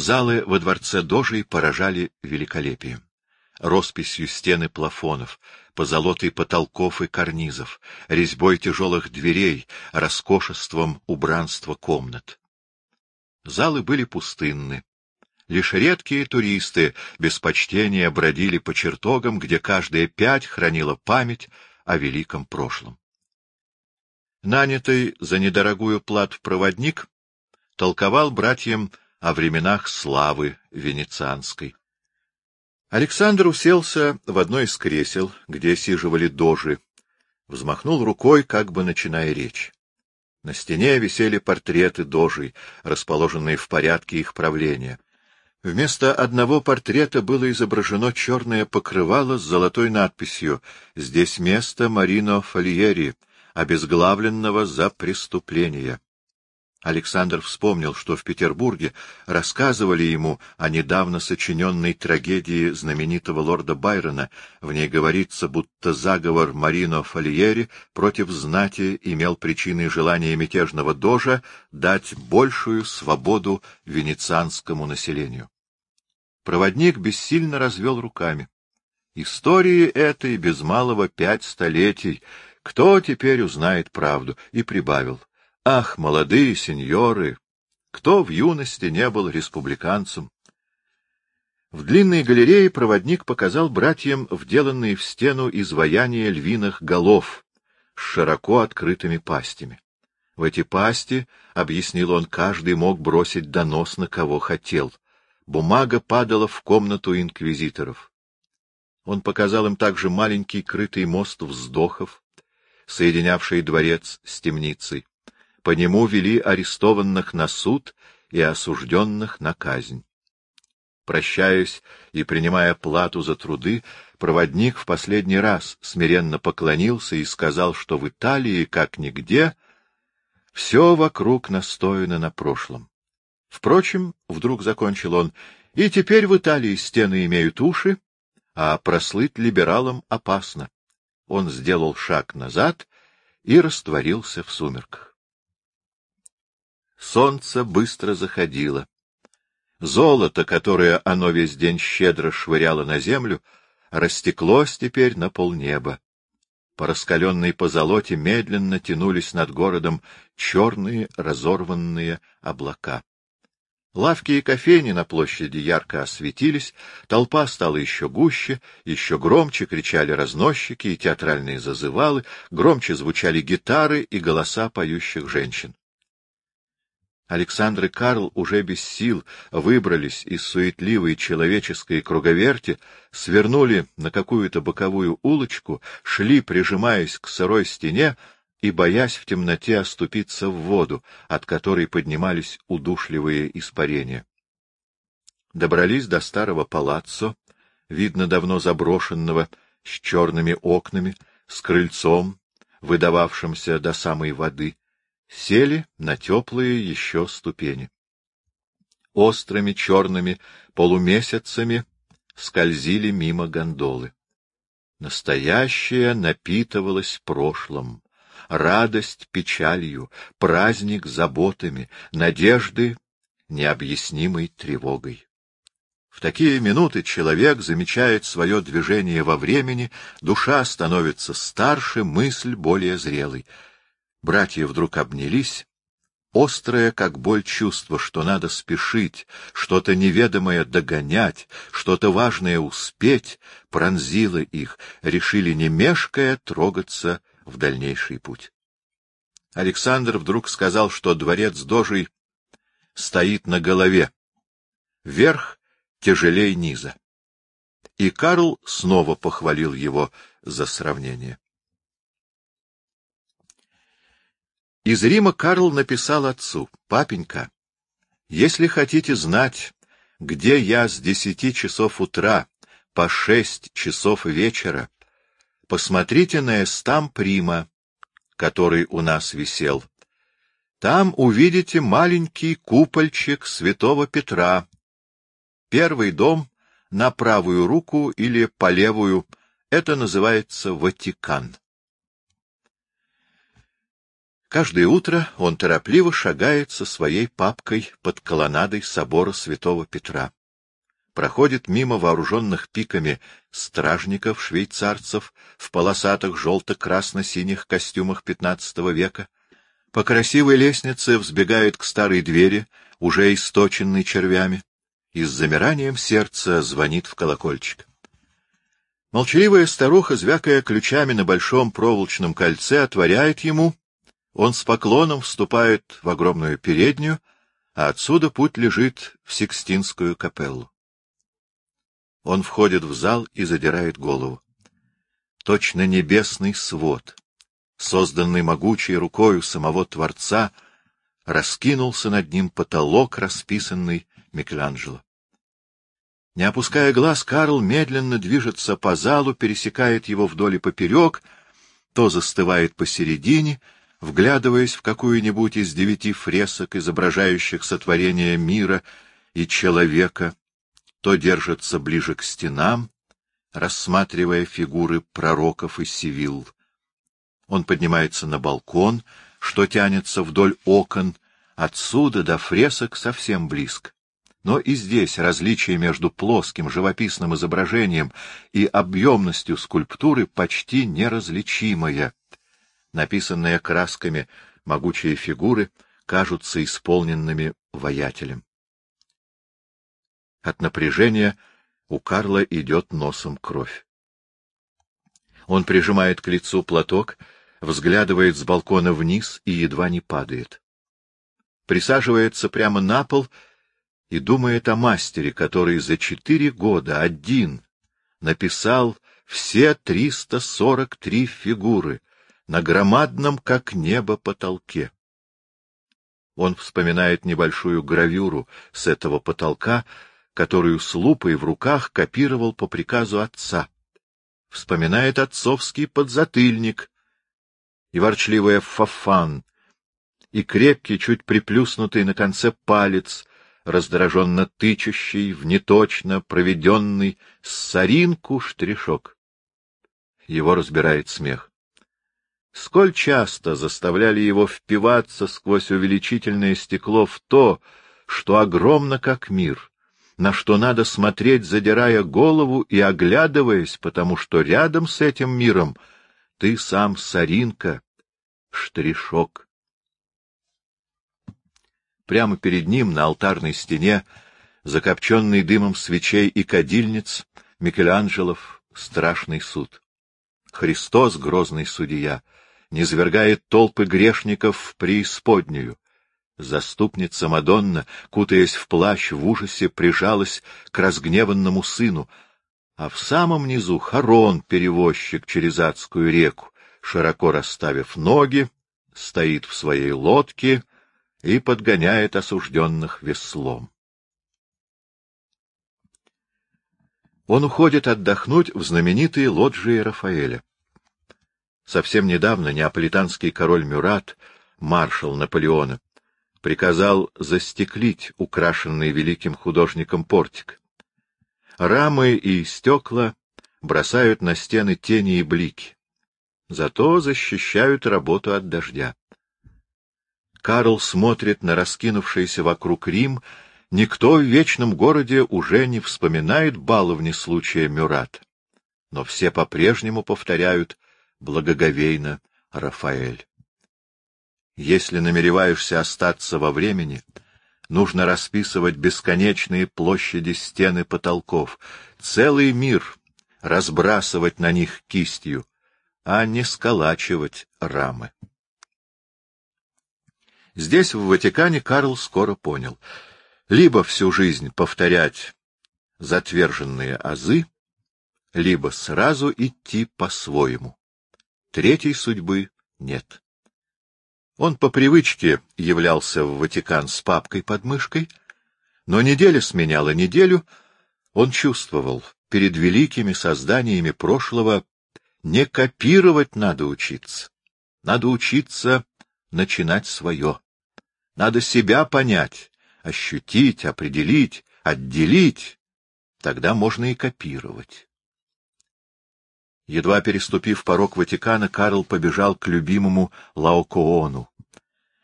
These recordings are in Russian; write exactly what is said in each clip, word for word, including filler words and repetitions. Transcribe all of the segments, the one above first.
Залы во дворце Дожей поражали великолепием. Росписью стены плафонов, позолотой потолков и карнизов, резьбой тяжелых дверей, роскошеством убранства комнат. Залы были пустынны. Лишь редкие туристы без почтения бродили по чертогам, где каждая пять хранила память о великом прошлом. Нанятый за недорогую плату проводник толковал братьям о временах славы венецианской. Александр уселся в одно из кресел, где сиживали дожи, взмахнул рукой, как бы начиная речь. На стене висели портреты дожей, расположенные в порядке их правления. Вместо одного портрета было изображено черное покрывало с золотой надписью «Здесь место Марино Фольери, обезглавленного за преступление». Александр вспомнил, что в Петербурге рассказывали ему о недавно сочиненной трагедии знаменитого лорда Байрона. В ней говорится, будто заговор Марино Фольери против знати имел причиной желания мятежного дожа дать большую свободу венецианскому населению. Проводник бессильно развел руками. Истории этой без малого пять столетий. Кто теперь узнает правду? И прибавил. Ах, молодые сеньоры! Кто в юности не был республиканцем? В длинной галерее проводник показал братьям вделанные в стену изваяния львиных голов с широко открытыми пастями. В эти пасти, — объяснил он, — каждый мог бросить донос на кого хотел. Бумага падала в комнату инквизиторов. Он показал им также маленький крытый мост вздохов, соединявший дворец с темницей. По нему вели арестованных на суд и осужденных на казнь. Прощаясь и принимая плату за труды, проводник в последний раз смиренно поклонился и сказал, что в Италии, как нигде, все вокруг настояно на прошлом. Впрочем, вдруг закончил он, и теперь в Италии стены имеют уши, а прослыть либералам опасно. Он сделал шаг назад и растворился в сумерках. Солнце быстро заходило. Золото, которое оно весь день щедро швыряло на землю, растеклось теперь на полнеба. По раскаленной позолоте медленно тянулись над городом черные разорванные облака. Лавки и кофейни на площади ярко осветились, толпа стала еще гуще, еще громче кричали разносчики и театральные зазывалы, громче звучали гитары и голоса поющих женщин. Александр и Карл уже без сил выбрались из суетливой человеческой круговерти, свернули на какую-то боковую улочку, шли, прижимаясь к сырой стене и боясь в темноте оступиться в воду, от которой поднимались удушливые испарения. Добрались до старого палаццо, видно давно заброшенного, с черными окнами, с крыльцом, выдававшимся до самой воды. Сели на теплые еще ступени. Острыми черными полумесяцами скользили мимо гондолы. Настоящее напитывалось прошлым, радость печалью, праздник заботами, надежды необъяснимой тревогой. В такие минуты человек замечает свое движение во времени, душа становится старше, мысль более зрелой. Братья вдруг обнялись. Острое, как боль, чувство, что надо спешить, что-то неведомое догонять, что-то важное успеть, пронзило их, решили, не мешкая, трогаться в дальнейший путь. Александр вдруг сказал, что дворец Дожей стоит на голове, верх тяжелей низа. И Карл снова похвалил его за сравнение. Из Рима Карл написал отцу: «Папенька, если хотите знать, где я с десяти часов утра по шесть часов вечера, посмотрите на эстамп Рима, который у нас висел. Там увидите маленький купольчик святого Петра. Первый дом на правую руку или по левую — это называется Ватикан». Каждое утро он торопливо шагает со своей папкой под колоннадой собора святого Петра. Проходит мимо вооруженных пиками стражников-швейцарцев в полосатых желто-красно-синих костюмах пятнадцатого века. По красивой лестнице взбегает к старой двери, уже источенной червями, и с замиранием сердца звонит в колокольчик. Молчаливая старуха, звякая ключами на большом проволочном кольце, отворяет ему. Он с поклоном вступает в огромную переднюю, а отсюда путь лежит в Сикстинскую капеллу. Он входит в зал и задирает голову. Точно небесный свод, созданный могучей рукою самого Творца, раскинулся над ним потолок, расписанный Микеланджело. Не опуская глаз, Карл медленно движется по залу, пересекает его вдоль и поперек, то застывает посередине, вглядываясь в какую-нибудь из девяти фресок, изображающих сотворение мира и человека, то держится ближе к стенам, рассматривая фигуры пророков и сивилл. Он поднимается на балкон, что тянется вдоль окон, отсюда до фресок совсем близко. Но и здесь различие между плоским живописным изображением и объемностью скульптуры почти неразличимое. Написанные красками могучие фигуры кажутся исполненными воятелем. От напряжения у Карла идет носом кровь. Он прижимает к лицу платок, взглядывает с балкона вниз и едва не падает. Присаживается прямо на пол и думает о мастере, который за четыре года один написал все триста сорок три фигуры на громадном, как небо, потолке. Он вспоминает небольшую гравюру с этого потолка, которую с лупой в руках копировал по приказу отца. Вспоминает отцовский подзатыльник и ворчливая фафан, и крепкий, чуть приплюснутый на конце палец, раздраженно тычущий в неточно проведенный соринку штришок. Его разбирает смех. Сколь часто заставляли его впиваться сквозь увеличительное стекло в то, что огромно как мир, на что надо смотреть, задирая голову и оглядываясь, потому что рядом с этим миром ты сам соринка, штришок. Прямо перед ним, на алтарной стене, закопченный дымом свечей и кадильниц, Микеланджелов страшный суд. Христос, грозный судья, низвергает толпы грешников в преисподнюю. Заступница Мадонна, кутаясь в плащ, в ужасе прижалась к разгневанному сыну, а в самом низу Харон, перевозчик через адскую реку, широко расставив ноги, стоит в своей лодке и подгоняет осужденных веслом. Он уходит отдохнуть в знаменитые лоджии Рафаэля. Совсем недавно неаполитанский король Мюрат, маршал Наполеона, приказал застеклить украшенный великим художником портик. Рамы и стекла бросают на стены тени и блики, зато защищают работу от дождя. Карл смотрит на раскинувшийся вокруг Рим. Никто в вечном городе уже не вспоминает баловни случая Мюрата, но все по-прежнему повторяют благоговейно Рафаэль. Если намереваешься остаться во времени, нужно расписывать бесконечные площади стен и потолков, целый мир разбрасывать на них кистью, а не сколачивать рамы. Здесь, в Ватикане, Карл скоро понял: либо всю жизнь повторять затверженные азы, либо сразу идти по-своему. Третьей судьбы нет. Он по привычке являлся в Ватикан с папкой под мышкой, но неделя сменяла неделю. Он чувствовал, перед великими созданиями прошлого не копировать надо учиться. Надо учиться начинать свое. Надо себя понять, ощутить, определить, отделить. Тогда можно и копировать. Едва переступив порог Ватикана, Карл побежал к любимому Лаокоону.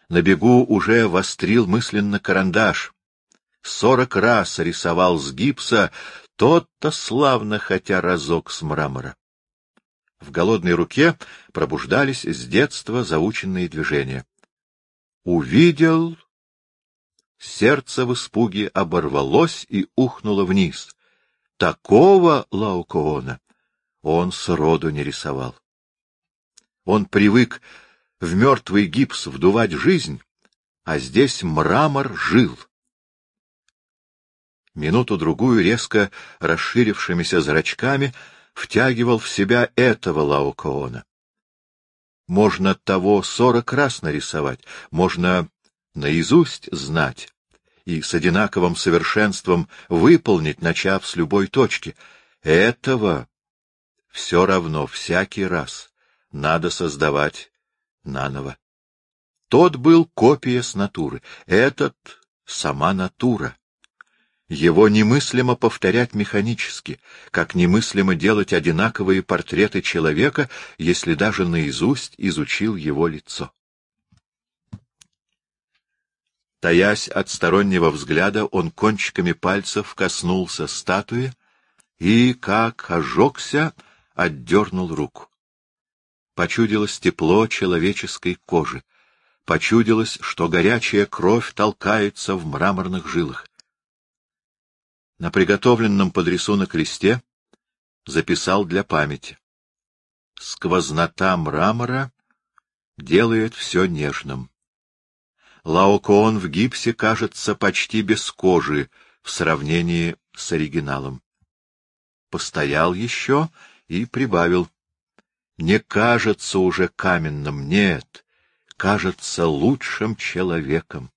На бегу уже вострил мысленно карандаш. Сорок раз рисовал с гипса, тот-то славно, хотя разок с мрамора. В голодной руке пробуждались с детства заученные движения. Увидел, сердце в испуге оборвалось и ухнуло вниз. Такого Лаокоона он сроду не рисовал. Он привык в мертвый гипс вдувать жизнь, а здесь мрамор жил. Минуту-другую резко расширившимися зрачками втягивал в себя этого Лаокоона. Можно того сорок раз нарисовать, можно наизусть знать и с одинаковым совершенством выполнить, начав с любой точки. Этого все равно всякий раз надо создавать наново. Тот был копия с натуры, этот — сама натура. Его немыслимо повторять механически, как немыслимо делать одинаковые портреты человека, если даже наизусть изучил его лицо. Таясь от стороннего взгляда, он кончиками пальцев коснулся статуи и, как ожегся, отдернул руку. Почудилось тепло человеческой кожи, почудилось, что горячая кровь толкается в мраморных жилах. На приготовленном под рисунок листе записал для памяти. Сквознота мрамора делает все нежным. Лаокоон в гипсе кажется почти без кожи в сравнении с оригиналом. Постоял еще и прибавил. Не кажется уже каменным, нет, кажется лучшим человеком.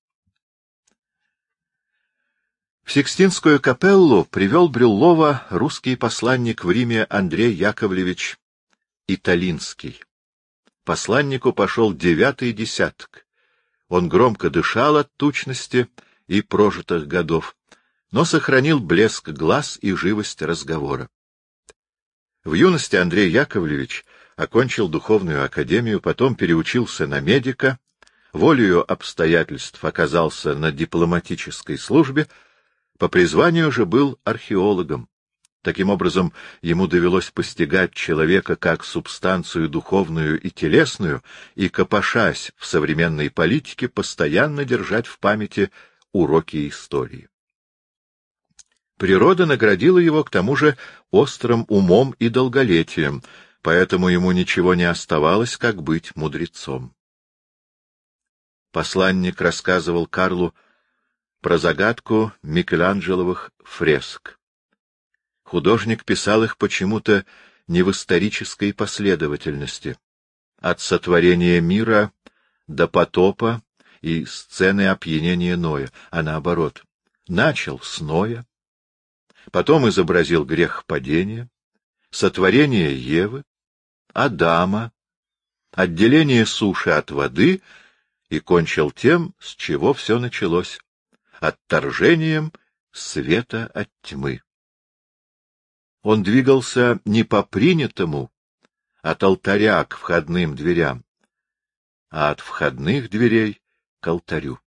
В Сикстинскую капеллу привел Брюллова русский посланник в Риме Андрей Яковлевич Италинский. Посланнику пошел девятый десяток. Он громко дышал от тучности и прожитых годов, но сохранил блеск глаз и живость разговора. В юности Андрей Яковлевич окончил духовную академию, потом переучился на медика, волею обстоятельств оказался на дипломатической службе, по призванию же был археологом. Таким образом, ему довелось постигать человека как субстанцию духовную и телесную, и, копошась в современной политике, постоянно держать в памяти уроки истории. Природа наградила его, к тому же, острым умом и долголетием, поэтому ему ничего не оставалось, как быть мудрецом. Посланник рассказывал Карлу про загадку Микеланджеловых фреск. Художник писал их почему-то не в исторической последовательности, от сотворения мира до потопа и сцены опьянения Ноя, а наоборот, начал с Ноя, потом изобразил грехопадение, сотворение Евы, Адама, отделение суши от воды и кончил тем, с чего все началось — отторжением света от тьмы. Он двигался не по принятому, от алтаря к входным дверям, а от входных дверей к алтарю.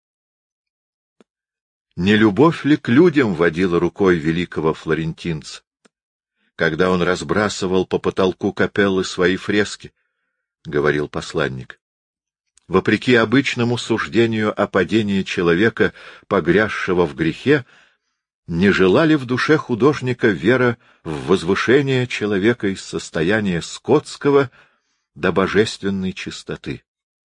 Не любовь ли к людям водила рукой великого флорентинца, когда он разбрасывал по потолку капеллы свои фрески, — говорил посланник. Вопреки обычному суждению о падении человека, погрязшего в грехе, не желали в душе художника вера в возвышение человека из состояния скотского до божественной чистоты.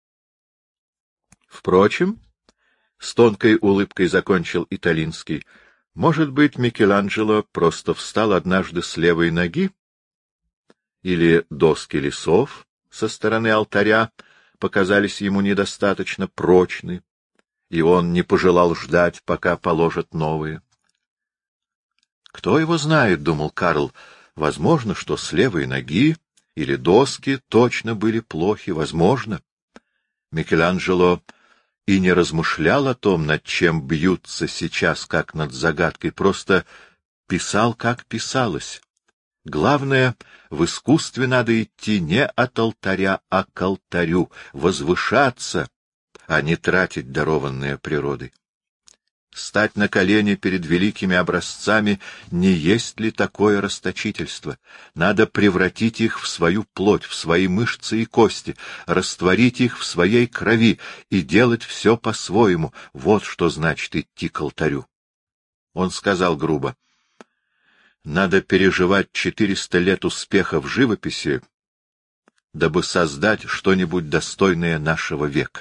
Впрочем, с тонкой улыбкой закончил Италинский, может быть, Микеланджело просто встал однажды с левой ноги? Или доски лесов со стороны алтаря показались ему недостаточно прочны, и он не пожелал ждать, пока положат новые? Кто его знает, — думал Карл, — возможно, что с левой ноги или доски точно были плохи, возможно. Микеланджело и не размышлял о том, над чем бьются сейчас, как над загадкой, просто писал, как писалось. Главное, в искусстве надо идти не от алтаря, а к алтарю, возвышаться, а не тратить дарованное природой. Стать на колени перед великими образцами не есть ли такое расточительство? Надо превратить их в свою плоть, в свои мышцы и кости, растворить их в своей крови и делать все по-своему. Вот что значит идти к алтарю. Он сказал грубо: надо переживать четыреста лет успеха в живописи, дабы создать что-нибудь достойное нашего века.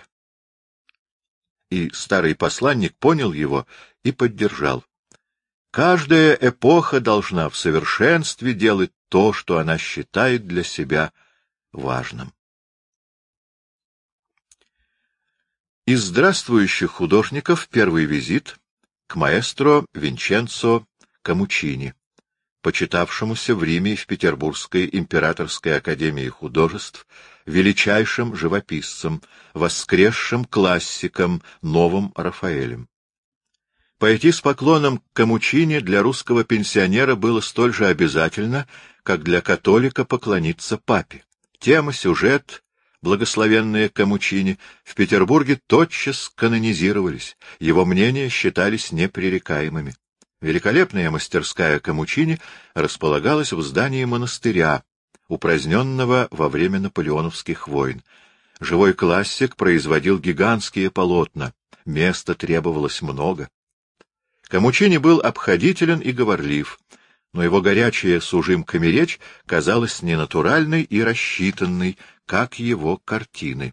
И старый посланник понял его и поддержал. Каждая эпоха должна в совершенстве делать то, что она считает для себя важным. Из здравствующих художников первый визит к маэстро Винченцо Камучини, почитавшемуся в Риме и в Петербургской императорской академии художеств величайшим живописцем, воскресшим классиком, новым Рафаэлем. Пойти с поклоном к Камучини для русского пенсионера было столь же обязательно, как для католика поклониться папе. Тема, сюжет, благословенные Камучини, в Петербурге тотчас канонизировались, его мнения считались непререкаемыми. Великолепная мастерская Камучини располагалась в здании монастыря, упраздненного во время наполеоновских войн. Живой классик производил гигантские полотна, места требовалось много. Камучини был обходителен и говорлив, но его горячая с ужимками речь казалась ненатуральной и рассчитанной, как его картины.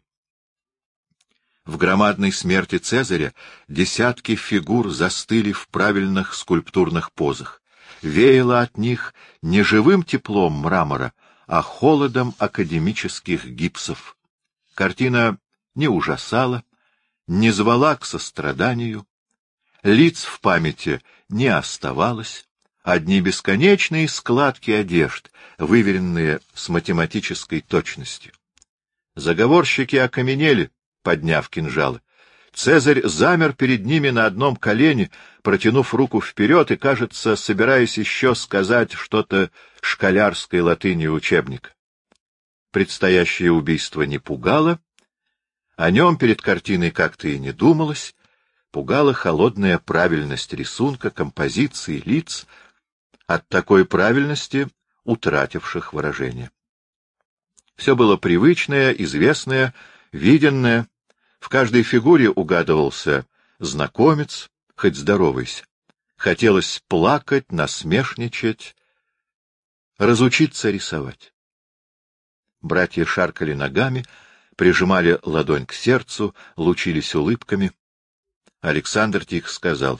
В громадной смерти Цезаря десятки фигур застыли в правильных скульптурных позах. Веяло от них не живым теплом мрамора, а холодом академических гипсов. Картина не ужасала, не звала к состраданию, лиц в памяти не оставалось, одни бесконечные складки одежд, выверенные с математической точностью. Заговорщики окаменели, подняв кинжалы. Цезарь замер перед ними на одном колене, протянув руку вперед и, кажется, собираясь еще сказать что-то школярской латынью учебника. Предстоящее убийство не пугало, о нем перед картиной как-то и не думалось, пугала холодная правильность рисунка, композиции, лиц, от такой правильности утративших выражение. Все было привычное, известное, виденное. В каждой фигуре угадывался знакомец, хоть здоровайся. Хотелось плакать, насмешничать, разучиться рисовать. Братья шаркали ногами, прижимали ладонь к сердцу, лучились улыбками. Александр тихо сказал: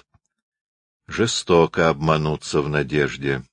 жестоко обмануться в надежде.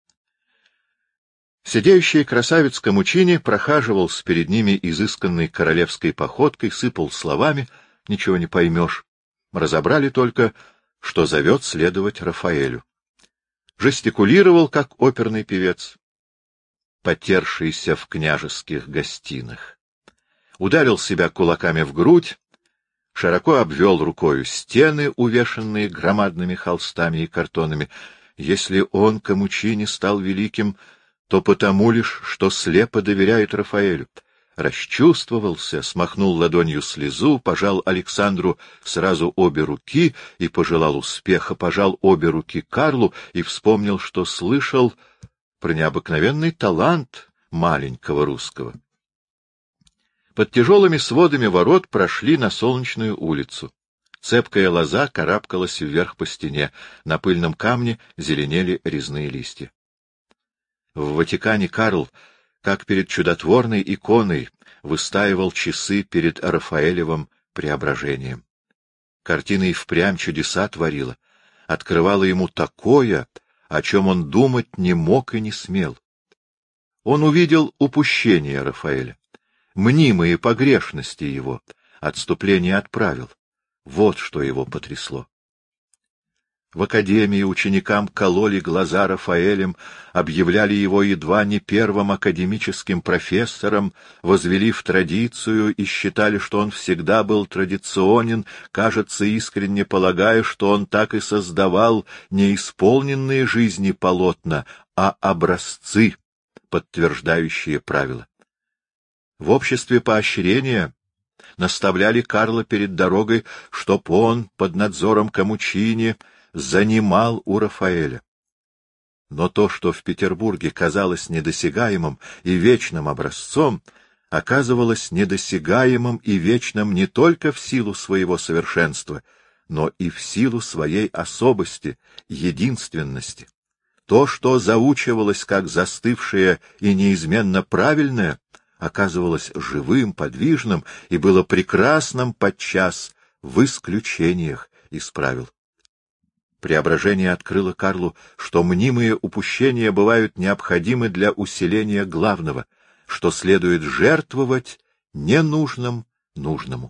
Сидеющий красавец Камучини прохаживался перед ними изысканной королевской походкой, сыпал словами, ничего не поймешь. Разобрали только, что зовет следовать Рафаэлю. Жестикулировал, как оперный певец, потершийся в княжеских гостинах. Ударил себя кулаками в грудь, широко обвел рукою стены, увешанные громадными холстами и картонами. Если он, Камучини, стал великим, то потому лишь, что слепо доверяет Рафаэлю. Расчувствовался, смахнул ладонью слезу, пожал Александру сразу обе руки и пожелал успеха, пожал обе руки Карлу и вспомнил, что слышал про необыкновенный талант маленького русского. Под тяжелыми сводами ворот прошли на Солнечную улицу. Цепкая лоза карабкалась вверх по стене, на пыльном камне зеленели резные листья. В Ватикане Карл, как перед чудотворной иконой, выстаивал часы перед Рафаэлевым преображением. Картина и впрямь чудеса творила, открывала ему такое, о чем он думать не мог и не смел. Он увидел упущение Рафаэля, мнимые погрешности его, отступление от правил. Вот что его потрясло. В академии ученикам кололи глаза Рафаэлем, объявляли его едва не первым академическим профессором, возвели в традицию и считали, что он всегда был традиционен, кажется, искренне полагая, что он так и создавал не исполненные жизни полотна, а образцы, подтверждающие правила. В обществе поощрения наставляли Карла перед дорогой, чтоб он под надзором Камучини занимал у Рафаэля. Но то, что в Петербурге казалось недосягаемым и вечным образцом, оказывалось недосягаемым и вечным не только в силу своего совершенства, но и в силу своей особости, единственности. То, что заучивалось как застывшее и неизменно правильное, оказывалось живым, подвижным и было прекрасным подчас в исключениях из правил. Преображение открыло Карлу, что мнимые упущения бывают необходимы для усиления главного, что следует жертвовать ненужным нужному.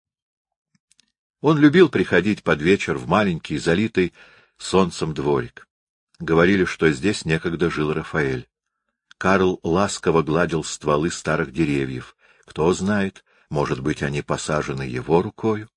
Он любил приходить под вечер в маленький, залитый солнцем дворик. Говорили, что здесь некогда жил Рафаэль. Карл ласково гладил стволы старых деревьев. Кто знает, может быть, они посажены его рукою.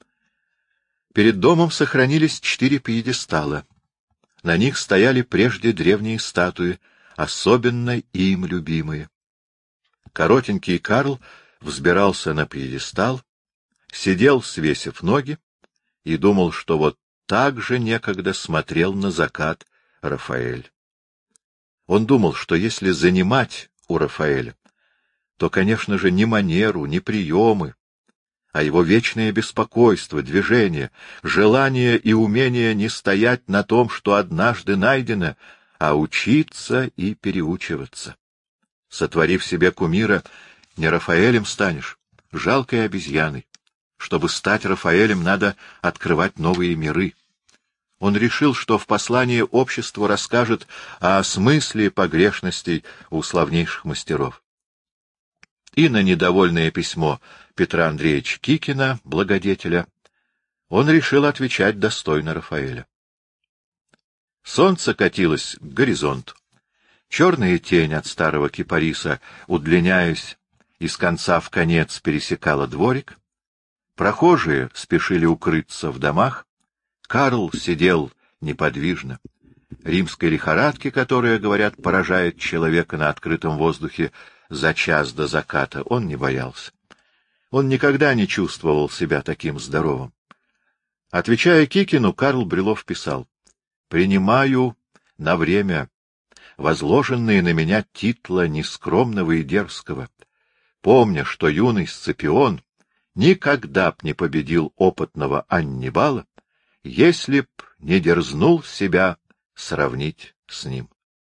Перед домом сохранились четыре пьедестала. На них стояли прежде древние статуи, особенно им любимые. Коротенький Карл взбирался на пьедестал, сидел, свесив ноги, и думал, что вот так же некогда смотрел на закат Рафаэль. Он думал, что если занимать у Рафаэля, то, конечно же, не манеру, не приемы, а его вечное беспокойство, движение, желание и умение не стоять на том, что однажды найдено, а учиться и переучиваться. Сотворив себе кумира, не Рафаэлем станешь, жалкой обезьяной. Чтобы стать Рафаэлем, надо открывать новые миры. Он решил, что в послании обществу расскажет о смысле погрешностей у славнейших мастеров. И на недовольное письмо Петра Андреевича Кикина, благодетеля, он решил отвечать достойно Рафаэля. Солнце катилось к горизонту. Черная тень от старого кипариса, удлиняясь, из конца в конец пересекала дворик. Прохожие спешили укрыться в домах. Карл сидел неподвижно. Римской лихорадки, которая, говорят, поражает человека на открытом воздухе за час до заката, он не боялся. Он никогда не чувствовал себя таким здоровым. Отвечая Кикину, Карл Брюлов писал: «Принимаю на время возложенные на меня титла нескромного и дерзкого, помня, что юный Сципион никогда б не победил опытного Аннибала, если б не дерзнул себя сравнить с ним».